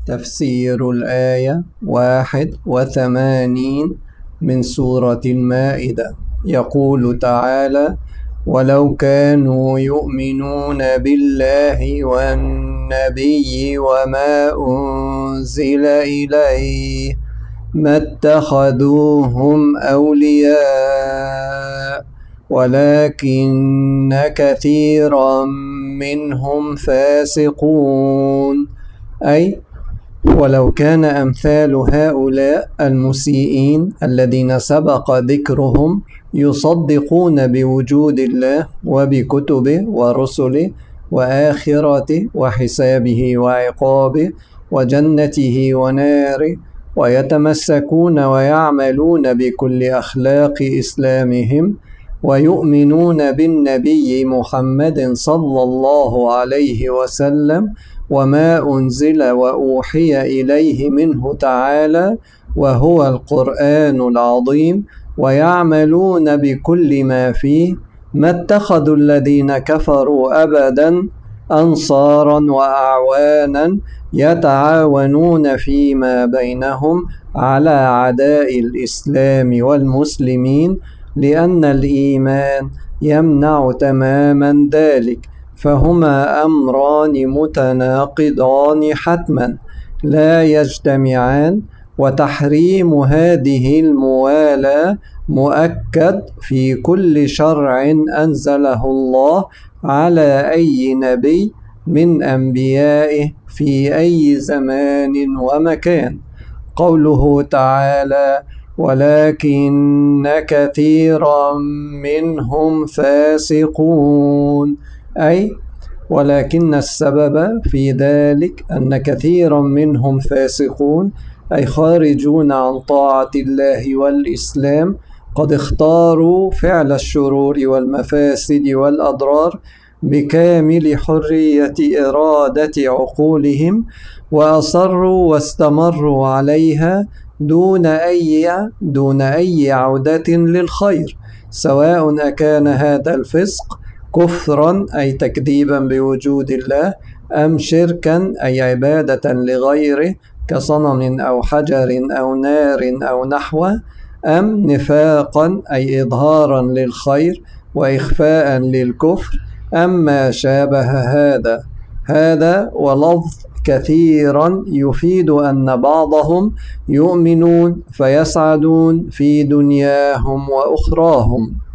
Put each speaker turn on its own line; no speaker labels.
تفسير الآية 81 من سورة المائدة. يقول تعالى: ولو كانوا يؤمنون بالله والنبي وما أنزل إليه ما اتخذوهم أولياء ولكن كثيرا منهم فاسقون. أي ولو كان أمثال هؤلاء المسيئين الذين سبق ذكرهم يصدقون بوجود الله وبكتبه ورسله وآخرته وحسابه وعقابه وجنته وناره، ويتمسكون ويعملون بكل أخلاق إسلامهم، ويؤمنون بالنبي محمد صلى الله عليه وسلم وما أنزل وأوحي إليه منه تعالى وهو القرآن العظيم، ويعملون بكل ما فيه، ما اتخذوا الذين كفروا أبدا أنصارا وأعوانا يتعاونون فيما بينهم على عداء الإسلام والمسلمين، لأن الإيمان يمنع تماما ذلك، فهما أمران متناقضان حتما لا يجتمعان. وتحريم هذه الموالاة مؤكد في كل شرع أنزله الله على أي نبي من أنبيائه في أي زمان ومكان. قوله تعالى: ولكن كثيرا منهم فاسقون، أي ولكن السبب في ذلك أن كثيرا منهم فاسقون، أي خارجون عن طاعة الله والإسلام، قد اختاروا فعل الشرور والمفاسد والأضرار بكامل حرية إرادة عقولهم، وأصروا واستمروا عليها دون أي عودة للخير، سواء أكان هذا الفسق كفرا أي تكذيبا بوجود الله، أم شركا أي عبادة لغيره كصنم أو حجر أو نار أو نحوه، أم نفاقا أي إظهارا للخير وإخفاء للكفر، أم ما شابه هذا ولفظ كثيرا يفيد أن بعضهم يؤمنون فيسعدون في دنياهم وأخراهم.